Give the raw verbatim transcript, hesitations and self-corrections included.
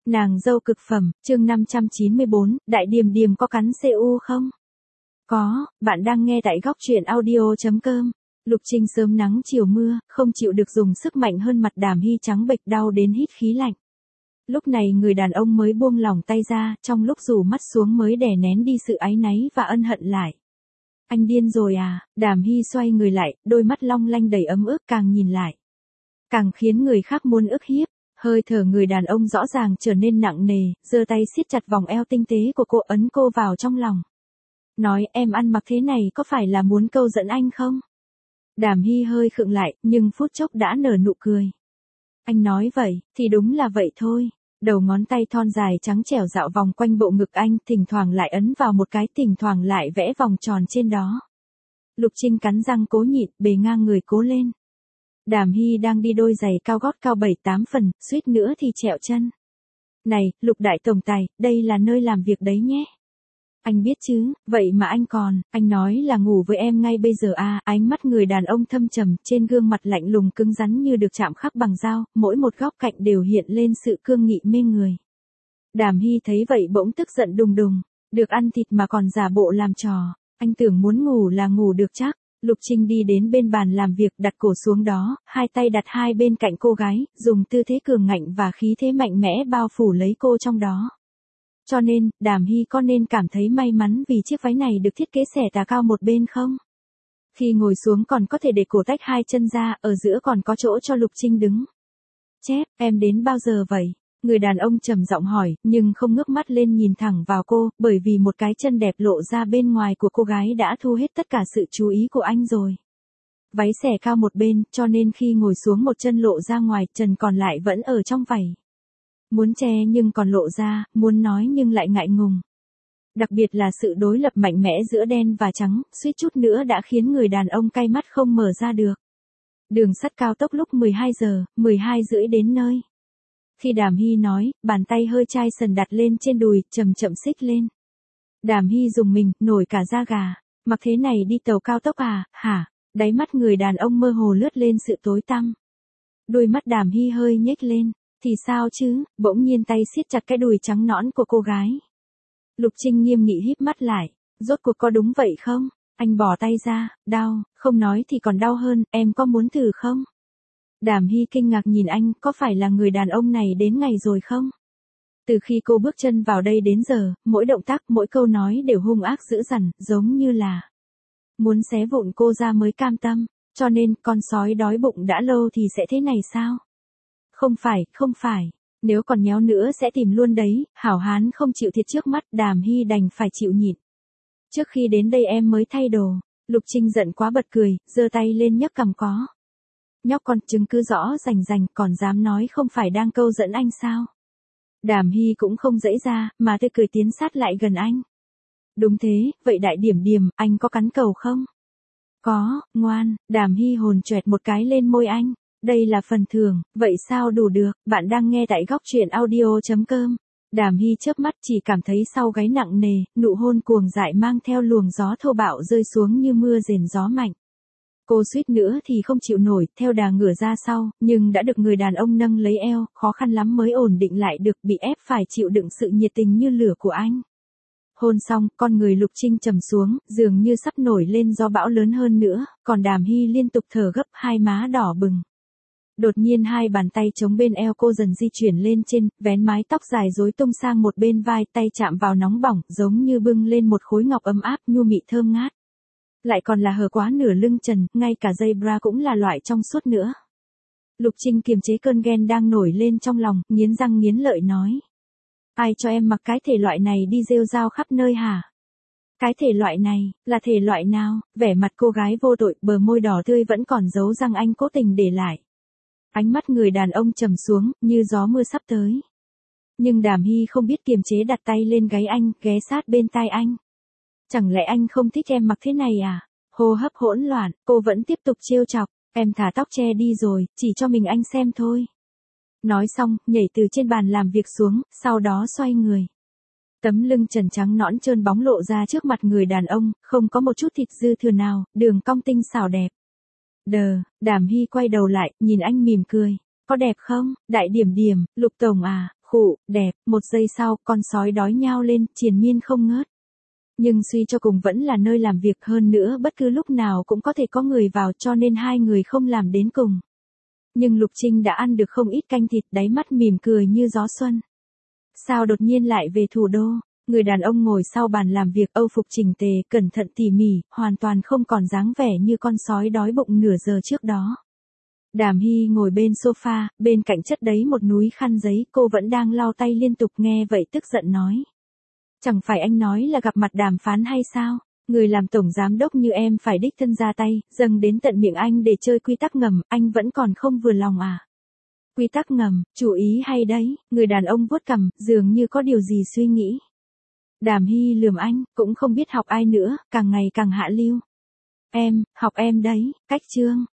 Nàng dâu cực phẩm, chương năm trăm chín mươi bốn, Đại Điềm Điềm có cắn xê u không? Có, bạn đang nghe tại góc truyện audio chấm com. Lục Trinh sớm nắng chiều mưa, không chịu được dùng sức mạnh hơn mặt Đàm Hy trắng bệch đau đến hít khí lạnh. Lúc này người đàn ông mới buông lỏng tay ra, trong lúc rủ mắt xuống mới đè nén đi sự áy náy và ân hận lại. Anh điên rồi à? Đàm Hy xoay người lại, đôi mắt long lanh đầy ấm ức, càng nhìn lại càng khiến người khác muốn ức hiếp. Hơi thở người đàn ông rõ ràng trở nên nặng nề, giơ tay siết chặt vòng eo tinh tế của cô, ấn cô vào trong lòng. Nói, em ăn mặc thế này có phải là muốn câu dẫn anh không? Đàm Hy hơi khựng lại, nhưng phút chốc đã nở nụ cười. Anh nói vậy, thì đúng là vậy thôi. Đầu ngón tay thon dài trắng trẻo dạo vòng quanh bộ ngực anh, thỉnh thoảng lại ấn vào một cái, thỉnh thoảng lại vẽ vòng tròn trên đó. Lục Trinh cắn răng cố nhịn, bề ngang người cố lên. Đàm Hy đang đi đôi giày cao gót cao bảy tám phần, suýt nữa thì trẹo chân. Này, Lục đại tổng tài, đây là nơi làm việc đấy nhé. Anh biết chứ, vậy mà anh còn, anh nói là ngủ với em ngay bây giờ à? Ánh mắt người đàn ông thâm trầm, trên gương mặt lạnh lùng cứng rắn như được chạm khắc bằng dao, mỗi một góc cạnh đều hiện lên sự cương nghị mê người. Đàm Hy thấy vậy bỗng tức giận đùng đùng, được ăn thịt mà còn giả bộ làm trò, anh tưởng muốn ngủ là ngủ được chắc. Lục Trinh đi đến bên bàn làm việc, đặt cổ xuống đó, hai tay đặt hai bên cạnh cô gái, dùng tư thế cường ngạnh và khí thế mạnh mẽ bao phủ lấy cô trong đó. Cho nên, Đàm Hy có nên cảm thấy may mắn vì chiếc váy này được thiết kế xẻ tà cao một bên không? Khi ngồi xuống còn có thể để cổ tách hai chân ra, ở giữa còn có chỗ cho Lục Trinh đứng. Chép, em đến bao giờ vậy? Người đàn ông trầm giọng hỏi, nhưng không ngước mắt lên nhìn thẳng vào cô, bởi vì một cái chân đẹp lộ ra bên ngoài của cô gái đã thu hết tất cả sự chú ý của anh rồi. Váy xẻ cao một bên, cho nên khi ngồi xuống một chân lộ ra ngoài, chân còn lại vẫn ở trong vảy. Muốn che nhưng còn lộ ra, muốn nói nhưng lại ngại ngùng. Đặc biệt là sự đối lập mạnh mẽ giữa đen và trắng, suýt chút nữa đã khiến người đàn ông cay mắt không mở ra được. Đường sắt cao tốc lúc mười hai giờ, mười hai rưỡi đến nơi. Khi Đàm Hy nói, bàn tay hơi chai sần đặt lên trên đùi, chậm chậm xích lên. Đàm Hy dùng mình, nổi cả da gà. Mặc thế này đi tàu cao tốc à, hả? Đáy mắt người đàn ông mơ hồ lướt lên sự tối tăm. Đôi mắt Đàm Hy hơi nhếch lên. Thì sao chứ? Bỗng nhiên tay siết chặt cái đùi trắng nõn của cô gái. Lục Trinh nghiêm nghị híp mắt lại. Rốt cuộc có đúng vậy không? Anh bỏ tay ra. Đau, không nói thì còn đau hơn, em có muốn thử không? Đàm Hy kinh ngạc nhìn anh, có phải là người đàn ông này đến ngày rồi không? Từ khi cô bước chân vào đây đến giờ, mỗi động tác, mỗi câu nói đều hung ác dữ dằn, giống như là muốn xé vụn cô ra mới cam tâm, cho nên con sói đói bụng đã lâu thì sẽ thế này sao? Không phải, không phải, nếu còn nhéo nữa sẽ tìm luôn đấy, hảo hán không chịu thiệt trước mắt, Đàm Hy đành phải chịu nhịn. Trước khi đến đây em mới thay đồ. Lục Trinh giận quá bật cười, giơ tay lên nhấc cằm có. Nhóc con, chứng cứ rõ rành rành, còn dám nói không phải đang câu dẫn anh sao? Đàm Hy cũng không dãy ra, mà tươi cười tiến sát lại gần anh. Đúng thế, vậy Đại Điềm Điềm, anh có cắn cầu không? Có, ngoan. Đàm Hy hồn choẹt một cái lên môi anh. Đây là phần thưởng, vậy sao đủ được? Bạn đang nghe tại góc truyện audio chấm com. Đàm Hy chớp mắt, chỉ cảm thấy sau gáy nặng nề, nụ hôn cuồng dại mang theo luồng gió thô bạo rơi xuống như mưa rền gió mạnh. Cô suýt nữa thì không chịu nổi, theo đà ngửa ra sau, nhưng đã được người đàn ông nâng lấy eo, khó khăn lắm mới ổn định lại được, bị ép phải chịu đựng sự nhiệt tình như lửa của anh. Hôn xong, con người Lục Trinh trầm xuống, dường như sắp nổi lên gió bão lớn hơn nữa, còn Đàm Hy liên tục thở gấp, hai má đỏ bừng. Đột nhiên hai bàn tay chống bên eo cô dần di chuyển lên trên, vén mái tóc dài rối tung sang một bên vai, tay chạm vào nóng bỏng, giống như bưng lên một khối ngọc ấm áp, nhu mị thơm ngát. Lại còn là hở quá nửa lưng trần, ngay cả dây bra cũng là loại trong suốt nữa. Lục Trinh kiềm chế cơn ghen đang nổi lên trong lòng, nghiến răng nghiến lợi nói. Ai cho em mặc cái thể loại này đi rêu rao khắp nơi hả? Cái thể loại này, là thể loại nào? Vẻ mặt cô gái vô tội, bờ môi đỏ tươi vẫn còn dấu răng anh cố tình để lại. Ánh mắt người đàn ông trầm xuống, như gió mưa sắp tới. Nhưng Đàm Hy không biết kiềm chế, đặt tay lên gáy anh, ghé sát bên tai anh. Chẳng lẽ anh không thích em mặc thế này à? Hô hấp hỗn loạn, cô vẫn tiếp tục trêu chọc. Em thả tóc che đi rồi, chỉ cho mình anh xem thôi. Nói xong, nhảy từ trên bàn làm việc xuống, sau đó xoay người. Tấm lưng trần trắng nõn trơn bóng lộ ra trước mặt người đàn ông, không có một chút thịt dư thừa nào, đường cong tinh xảo đẹp. Đờ, Đàm Hy quay đầu lại, nhìn anh mỉm cười. Có đẹp không? Đại Điềm Điềm, Lục tổng à, Khụ, đẹp, một giây sau, con sói đói nhao lên, triền miên không ngớt. Nhưng suy cho cùng vẫn là nơi làm việc, hơn nữa bất cứ lúc nào cũng có thể có người vào, cho nên hai người không làm đến cùng. Nhưng Lục Trinh đã ăn được không ít canh thịt, đáy mắt mỉm cười như gió xuân. Sao đột nhiên lại về thủ đô? Người đàn ông ngồi sau bàn làm việc, âu phục chỉnh tề, cẩn thận tỉ mỉ, hoàn toàn không còn dáng vẻ như con sói đói bụng nửa giờ trước đó. Đàm Hy ngồi bên sofa, bên cạnh chất đầy một núi khăn giấy, cô vẫn đang lau tay liên tục, nghe vậy tức giận nói. Chẳng phải anh nói là gặp mặt đàm phán hay sao? Người làm tổng giám đốc như em phải đích thân ra tay, dâng đến tận miệng anh để chơi quy tắc ngầm, anh vẫn còn không vừa lòng à? Quy tắc ngầm, chủ ý hay đấy, người đàn ông vuốt cằm, dường như có điều gì suy nghĩ. Đàm Hy lườm anh, cũng không biết học ai nữa, càng ngày càng hạ lưu. Em, học em đấy, cách chương.